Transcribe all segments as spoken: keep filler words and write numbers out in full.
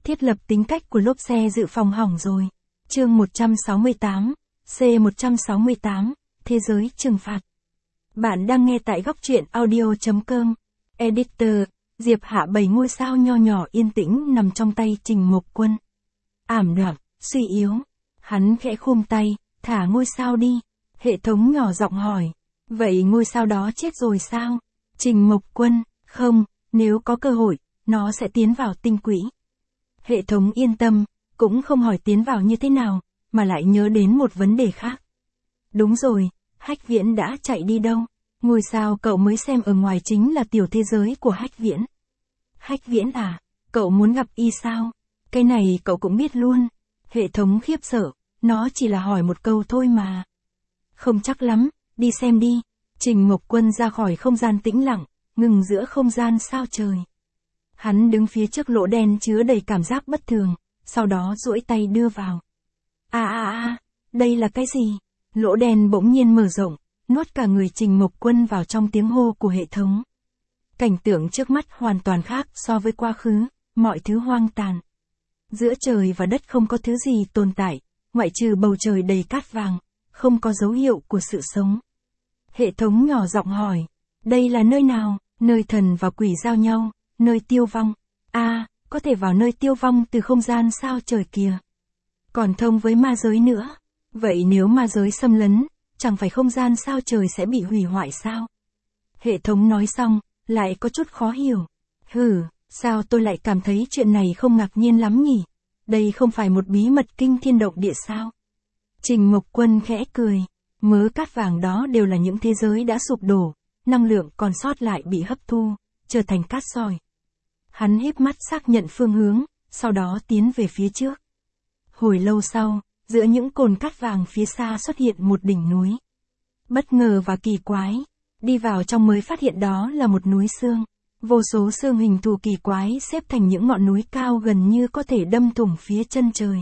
Thiết lập tính cách của lốp xe dự phòng hỏng rồi. Chương một trăm sáu mươi tám, C một trăm sáu mươi tám, Thế giới trừng phạt. Bạn đang nghe tại góc truyện audio chấm com. Editor, Diệp Hạ bảy ngôi sao nho nhỏ yên tĩnh nằm trong tay Trình Mộc Quân. Ảm đạm, suy yếu. Hắn khẽ khum tay, thả ngôi sao đi. Hệ thống nhỏ giọng hỏi. Vậy ngôi sao đó chết rồi sao? Trình Mộc Quân, không, nếu có cơ hội, nó sẽ tiến vào tinh quỹ. Hệ thống yên tâm, cũng không hỏi tiến vào như thế nào, mà lại nhớ đến một vấn đề khác. Đúng rồi, Hách Viễn đã chạy đi đâu? Ngôi sao cậu mới xem ở ngoài chính là tiểu thế giới của Hách Viễn. Hách Viễn à, cậu muốn gặp y sao? Cái này cậu cũng biết luôn. Hệ thống khiếp sợ, nó chỉ là hỏi một câu thôi mà. Không chắc lắm, đi xem đi. Trình Mộc Quân ra khỏi không gian tĩnh lặng, ngừng giữa không gian sao trời. Hắn đứng phía trước lỗ đen chứa đầy cảm giác bất thường, sau đó duỗi tay đưa vào. À à à, đây là cái gì? Lỗ đen bỗng nhiên mở rộng, nuốt cả người Trình Mộc Quân vào trong tiếng hô của hệ thống. Cảnh tượng trước mắt hoàn toàn khác so với quá khứ, mọi thứ hoang tàn. Giữa trời và đất không có thứ gì tồn tại, ngoại trừ bầu trời đầy cát vàng, không có dấu hiệu của sự sống. Hệ thống nhỏ giọng hỏi, đây là nơi nào? Nơi thần và quỷ giao nhau, nơi tiêu vong. A, à, có thể vào nơi tiêu vong từ không gian sao trời kìa. Còn thông với ma giới nữa. Vậy nếu ma giới xâm lấn, chẳng phải không gian sao trời sẽ bị hủy hoại sao? Hệ thống nói xong, lại có chút khó hiểu. Hừ, sao tôi lại cảm thấy chuyện này không ngạc nhiên lắm nhỉ? Đây không phải một bí mật kinh thiên động địa sao? Trình Mộc Quân khẽ cười. Mớ cát vàng đó đều là những thế giới đã sụp đổ, năng lượng còn sót lại bị hấp thu, trở thành cát sỏi. Hắn híp mắt xác nhận phương hướng, sau đó tiến về phía trước. Hồi lâu sau, giữa những cồn cát vàng phía xa xuất hiện một đỉnh núi. Bất ngờ và kỳ quái, đi vào trong mới phát hiện đó là một núi xương. Vô số xương hình thù kỳ quái xếp thành những ngọn núi cao gần như có thể đâm thủng phía chân trời.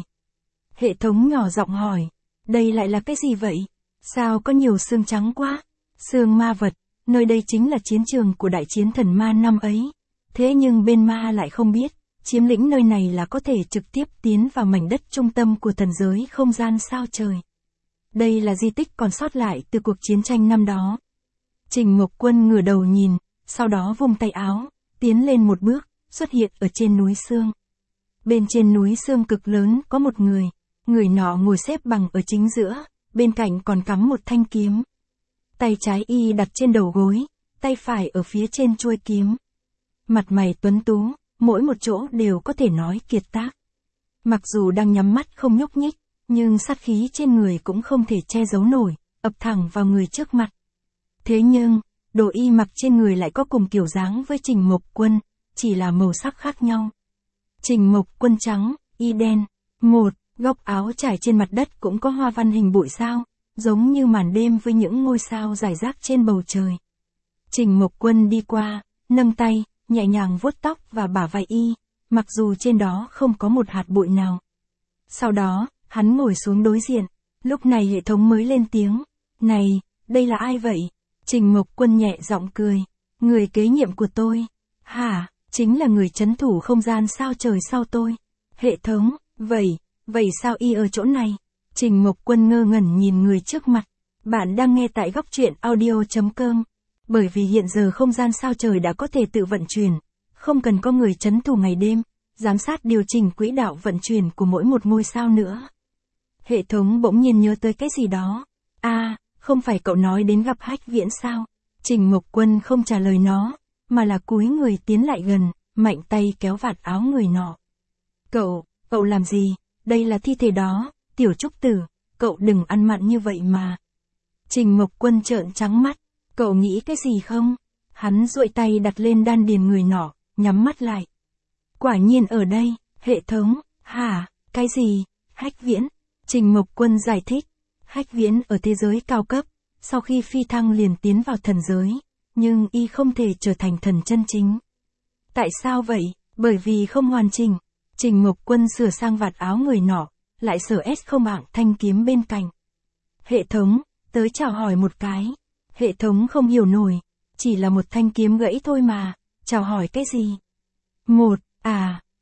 Hệ thống nhỏ giọng hỏi, đây lại là cái gì vậy? Sao có nhiều xương trắng quá? Xương ma vật, nơi đây chính là chiến trường của đại chiến thần ma năm ấy. Thế nhưng bên ma lại không biết, chiếm lĩnh nơi này là có thể trực tiếp tiến vào mảnh đất trung tâm của thần giới không gian sao trời. Đây là di tích còn sót lại từ cuộc chiến tranh năm đó. Trình Mộc Quân ngửa đầu nhìn, sau đó vung tay áo, tiến lên một bước, xuất hiện ở trên núi xương. Bên trên núi xương cực lớn có một người, người nọ ngồi xếp bằng ở chính giữa, bên cạnh còn cắm một thanh kiếm. Tay trái y đặt trên đầu gối, tay phải ở phía trên chuôi kiếm. Mặt mày tuấn tú, mỗi một chỗ đều có thể nói kiệt tác. Mặc dù đang nhắm mắt không nhúc nhích, nhưng sát khí trên người cũng không thể che giấu nổi, ập thẳng vào người trước mặt. Thế nhưng, đồ y mặc trên người lại có cùng kiểu dáng với Trình Mộc Quân, chỉ là màu sắc khác nhau. Trình Mộc Quân trắng, y đen. Một, góc áo trải trên mặt đất cũng có hoa văn hình bụi sao, giống như màn đêm với những ngôi sao rải rác trên bầu trời. Trình Mộc Quân đi qua, nâng tay, nhẹ nhàng vuốt tóc và bả vai y, mặc dù trên đó không có một hạt bụi nào. Sau đó, hắn ngồi xuống đối diện, lúc này hệ thống mới lên tiếng, này, đây là ai vậy? Trình Mộc Quân nhẹ giọng cười, người kế nhiệm của tôi. Hả, chính là người trấn thủ không gian sao trời sau tôi. Hệ thống, vậy, vậy sao y ở chỗ này? Trình Mộc Quân ngơ ngẩn nhìn người trước mặt. Bạn đang nghe tại góc truyện audio chấm com. Bởi vì hiện giờ không gian sao trời đã có thể tự vận chuyển, không cần có người trấn thủ ngày đêm, giám sát điều chỉnh quỹ đạo vận chuyển của mỗi một ngôi sao nữa. Hệ thống bỗng nhiên nhớ tới cái gì đó. À, không phải cậu nói đến gặp Hách Viễn sao? Trình Mộc Quân không trả lời nó, mà là cúi người tiến lại gần, mạnh tay kéo vạt áo người nọ. Cậu, cậu làm gì? Đây là thi thể đó, Tiểu Trúc Tử, cậu đừng ăn mặn như vậy mà. Trình Mộc Quân trợn trắng mắt, cậu nghĩ cái gì không? Hắn duỗi tay đặt lên đan điền người nọ, nhắm mắt lại. Quả nhiên ở đây, hệ thống, hả, cái gì? Hách Viễn. Trình Mộc Quân giải thích, Hách Viễn ở thế giới cao cấp, sau khi phi thăng liền tiến vào thần giới, nhưng y không thể trở thành thần chân chính. Tại sao vậy? Bởi vì không hoàn chỉnh. Trình Mộc Quân sửa sang vạt áo người nọ, lại sờ S không ạng thanh kiếm bên cạnh. Hệ thống, tới chào hỏi một cái. Hệ thống không hiểu nổi, chỉ là một thanh kiếm gãy thôi mà, chào hỏi cái gì? Một, à,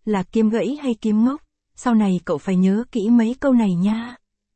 là kiếm gãy hay kiếm ngốc? Sau này cậu phải nhớ kỹ mấy câu này nha.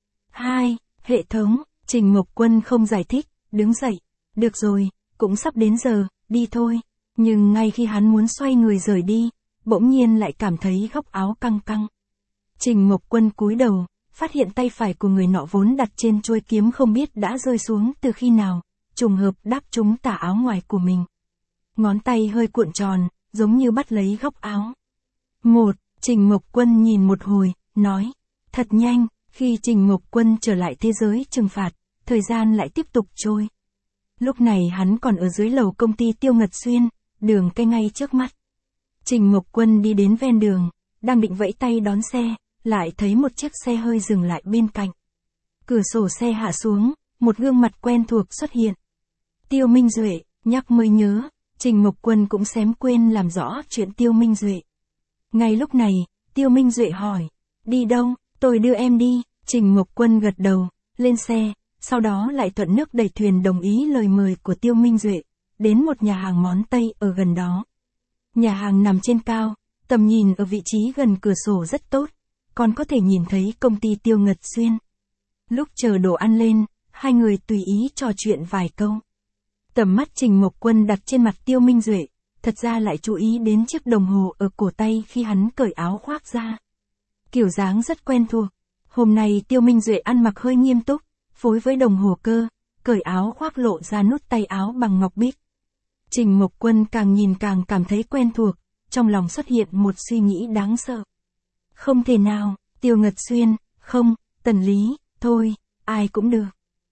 hai. Hệ thống, Trình Mộc Quân không giải thích, đứng dậy. Được rồi, cũng sắp đến giờ, đi thôi. Nhưng ngay khi hắn muốn xoay người rời đi, bỗng nhiên lại cảm thấy góc áo căng căng. Trình Mộc Quân cúi đầu, phát hiện tay phải của người nọ vốn đặt trên chuôi kiếm không biết đã rơi xuống từ khi nào, trùng hợp đáp trúng tà áo ngoài của mình. Ngón tay hơi cuộn tròn, giống như bắt lấy góc áo. Một, Trình Mộc Quân nhìn một hồi, nói, thật nhanh. Khi Trình Mộc Quân trở lại thế giới trừng phạt, thời gian lại tiếp tục trôi. Lúc này hắn còn ở dưới lầu công ty Tiêu Ngật Xuyên, đường cây ngay trước mắt. Trình Mộc Quân đi đến ven đường, đang định vẫy tay đón xe, lại thấy một chiếc xe hơi dừng lại bên cạnh. Cửa sổ xe hạ xuống, một gương mặt quen thuộc xuất hiện. Tiêu Minh Duệ, nhắc mới nhớ, Trình Mộc Quân cũng xém quên làm rõ chuyện Tiêu Minh Duệ. Ngay lúc này, Tiêu Minh Duệ hỏi, đi đâu? Tôi đưa em đi. Trình Mộc Quân gật đầu, lên xe, sau đó lại thuận nước đẩy thuyền đồng ý lời mời của Tiêu Minh Duệ, đến một nhà hàng món Tây ở gần đó. Nhà hàng nằm trên cao, tầm nhìn ở vị trí gần cửa sổ rất tốt, còn có thể nhìn thấy công ty Tiêu Ngật Xuyên. Lúc chờ đồ ăn lên, hai người tùy ý trò chuyện vài câu. Tầm mắt Trình Mộc Quân đặt trên mặt Tiêu Minh Duệ, thật ra lại chú ý đến chiếc đồng hồ ở cổ tay khi hắn cởi áo khoác ra. Kiểu dáng rất quen thuộc. Hôm nay Tiêu Minh Duệ ăn mặc hơi nghiêm túc, phối với đồng hồ cơ, cởi áo khoác lộ ra nút tay áo bằng ngọc bích. Trình Mộc Quân càng nhìn càng cảm thấy quen thuộc, trong lòng xuất hiện một suy nghĩ đáng sợ. Không thể nào, Tiêu Ngật Xuyên, không, Tần Lý, thôi, ai cũng được.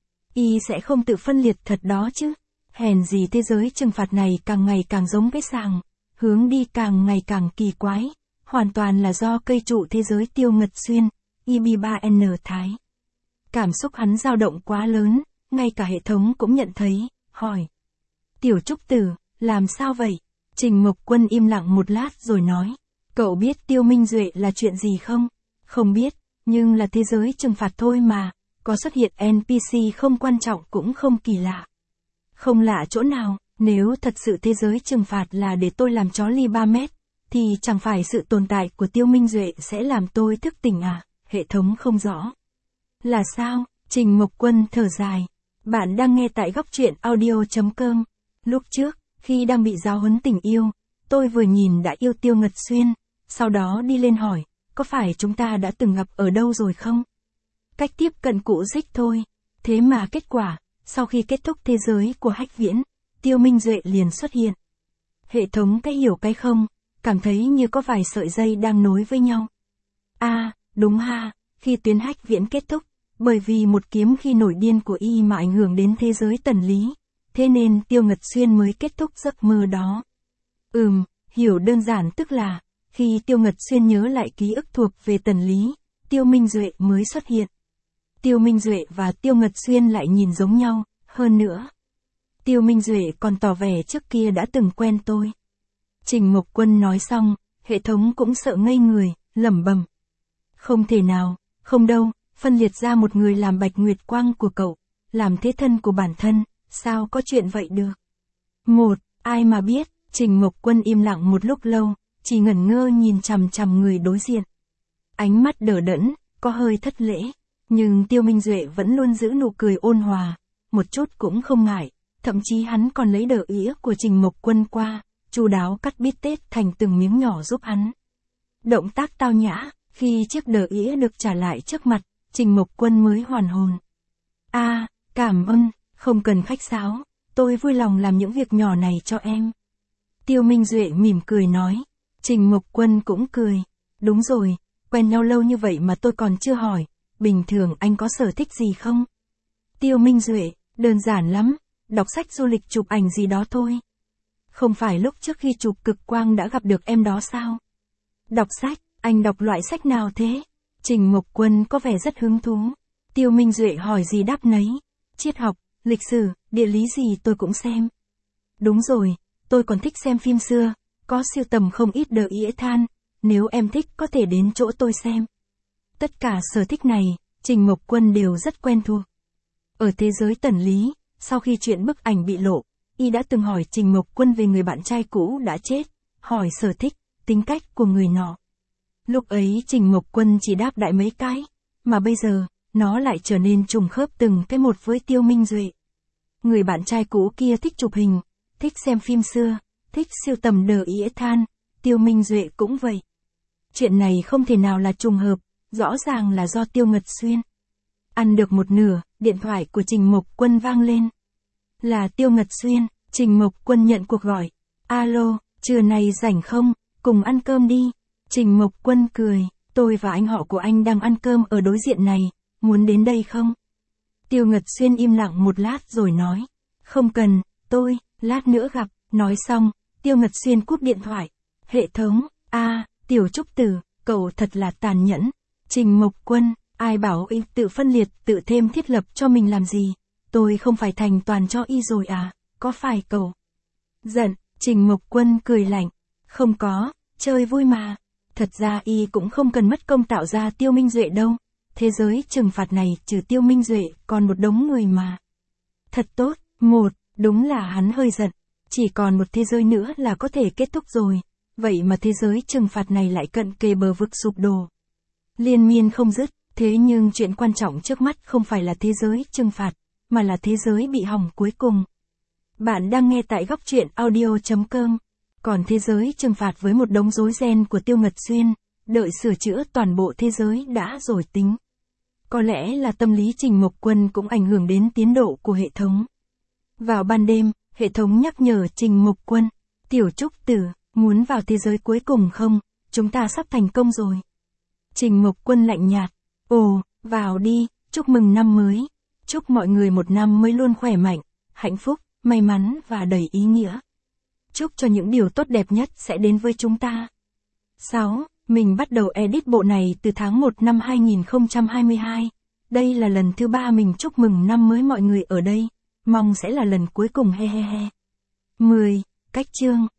Y sẽ không tự phân liệt thật đó chứ. Hèn gì thế giới trừng phạt này càng ngày càng giống cái sàng, hướng đi càng ngày càng kỳ quái. Hoàn toàn là do cây trụ thế giới Tiêu Ngật Xuyên, I B ba N Thái. Cảm xúc hắn dao động quá lớn, ngay cả hệ thống cũng nhận thấy, hỏi. Tiểu Trúc Tử, làm sao vậy? Trình Mộc Quân im lặng một lát rồi nói. Cậu biết Tiêu Minh Duệ là chuyện gì không? Không biết, nhưng là thế giới trừng phạt thôi mà, có xuất hiện N P C không quan trọng cũng không kỳ lạ. Không lạ chỗ nào, nếu thật sự thế giới trừng phạt là để tôi làm chó ly ba mét, thì chẳng phải sự tồn tại của Tiêu Minh Duệ sẽ làm tôi thức tỉnh à? Hệ thống không rõ. Là sao? Trình Mộc Quân thở dài. Bạn đang nghe tại góc truyện audio chấm com. Lúc trước, khi đang bị giáo huấn tình yêu, tôi vừa nhìn đã yêu Tiêu Ngật Xuyên, sau đó đi lên hỏi, có phải chúng ta đã từng gặp ở đâu rồi không? Cách tiếp cận cũ dích thôi. Thế mà kết quả, sau khi kết thúc thế giới của Hách Viễn, Tiêu Minh Duệ liền xuất hiện. Hệ thống cái hiểu cái không, cảm thấy như có vài sợi dây đang nối với nhau. A, à, đúng ha, khi tuyến Hách Viễn kết thúc, bởi vì một kiếm khi nổi điên của y mà ảnh hưởng đến thế giới Tần Lý, thế nên Tiêu Ngật Xuyên mới kết thúc giấc mơ đó. Ừm, hiểu đơn giản tức là, khi Tiêu Ngật Xuyên nhớ lại ký ức thuộc về Tần Lý, Tiêu Minh Duệ mới xuất hiện. Tiêu Minh Duệ và Tiêu Ngật Xuyên lại nhìn giống nhau, hơn nữa. Tiêu Minh Duệ còn tỏ vẻ trước kia đã từng quen tôi. Trình Mộc Quân nói xong, hệ thống cũng sợ ngây người, lẩm bẩm. Không thể nào, không đâu, phân liệt ra một người làm Bạch Nguyệt Quang của cậu, làm thế thân của bản thân, sao có chuyện vậy được? Một, ai mà biết, Trình Mộc Quân im lặng một lúc lâu, chỉ ngẩn ngơ nhìn chằm chằm người đối diện. Ánh mắt đờ đẫn, có hơi thất lễ, nhưng Tiêu Minh Duệ vẫn luôn giữ nụ cười ôn hòa, một chút cũng không ngại, thậm chí hắn còn lấy đờ ĩa của Trình Mộc Quân qua, chu đáo cắt bít tết thành từng miếng nhỏ giúp hắn. Động tác tao nhã, khi chiếc đờ ĩa được trả lại trước mặt, Trình Mộc Quân mới hoàn hồn. A, à, cảm ơn, không cần khách sáo, tôi vui lòng làm những việc nhỏ này cho em. Tiêu Minh Duệ mỉm cười nói. Trình Mộc Quân cũng cười. Đúng rồi, quen nhau lâu như vậy mà tôi còn chưa hỏi, bình thường anh có sở thích gì không? Tiêu Minh Duệ, đơn giản lắm, đọc sách du lịch chụp ảnh gì đó thôi. Không phải lúc trước khi chụp cực quang đã gặp được em đó sao? Đọc sách, anh đọc loại sách nào thế? Trình Mộc Quân có vẻ rất hứng thú. Tiêu Minh Duệ hỏi gì đáp nấy. Triết học, lịch sử, địa lý gì tôi cũng xem. Đúng rồi, tôi còn thích xem phim xưa, có sưu tầm không ít đờ ĩa than, nếu em thích có thể đến chỗ tôi xem. Tất cả sở thích này, Trình Mộc Quân đều rất quen thuộc. Ở thế giới Tần Lý, sau khi chuyện bức ảnh bị lộ, y đã từng hỏi Trình Mộc Quân về người bạn trai cũ đã chết, hỏi sở thích, tính cách của người nọ. Lúc ấy Trình Mộc Quân chỉ đáp đại mấy cái, mà bây giờ, nó lại trở nên trùng khớp từng cái một với Tiêu Minh Duệ. Người bạn trai cũ kia thích chụp hình, thích xem phim xưa, thích sưu tầm đờ ĩa than, Tiêu Minh Duệ cũng vậy. Chuyện này không thể nào là trùng hợp, rõ ràng là do Tiêu Ngật Xuyên. Ăn được một nửa, điện thoại của Trình Mộc Quân vang lên. Là Tiêu Ngật Xuyên, Trình Mộc Quân nhận cuộc gọi. Alo, trưa nay rảnh không, cùng ăn cơm đi. Trình Mộc Quân cười, tôi và anh họ của anh đang ăn cơm ở đối diện này, muốn đến đây không? Tiêu Ngật Xuyên im lặng một lát rồi nói, không cần, tôi, lát nữa gặp, nói xong, Tiêu Ngật Xuyên cúp điện thoại. Hệ thống, a à, Tiểu Trúc Tử, cậu thật là tàn nhẫn. Trình Mộc Quân, ai bảo y tự phân liệt, tự thêm thiết lập cho mình làm gì? Tôi không phải thành toàn cho y rồi à, có phải cậu? Giận, Trình Mộc Quân cười lạnh, không có, chơi vui mà. Thật ra y cũng không cần mất công tạo ra Tiêu Minh Duệ đâu. Thế giới trừng phạt này trừ Tiêu Minh Duệ còn một đống người mà. Thật tốt, một, đúng là hắn hơi giận. Chỉ còn một thế giới nữa là có thể kết thúc rồi. Vậy mà thế giới trừng phạt này lại cận kề bờ vực sụp đổ. Liên miên không dứt, thế nhưng chuyện quan trọng trước mắt không phải là thế giới trừng phạt, mà là thế giới bị hỏng cuối cùng. Bạn đang nghe tại góc truyện audio chấm com. Còn thế giới trừng phạt với một đống rối ren của Tiêu Ngật Xuyên, đợi sửa chữa toàn bộ thế giới đã rồi tính. Có lẽ là tâm lý Trình Mộc Quân cũng ảnh hưởng đến tiến độ của hệ thống. Vào ban đêm, hệ thống nhắc nhở Trình Mộc Quân, Tiểu Trúc Tử, muốn vào thế giới cuối cùng không, chúng ta sắp thành công rồi. Trình Mộc Quân lạnh nhạt, ồ, vào đi, chúc mừng năm mới. Chúc mọi người một năm mới luôn khỏe mạnh, hạnh phúc, may mắn và đầy ý nghĩa. Chúc cho những điều tốt đẹp nhất sẽ đến với chúng ta. sáu. Mình bắt đầu edit bộ này từ tháng một năm hai nghìn không trăm hai mươi hai. Đây là lần thứ ba mình chúc mừng năm mới mọi người ở đây. Mong sẽ là lần cuối cùng he he he. mười. Cách chương.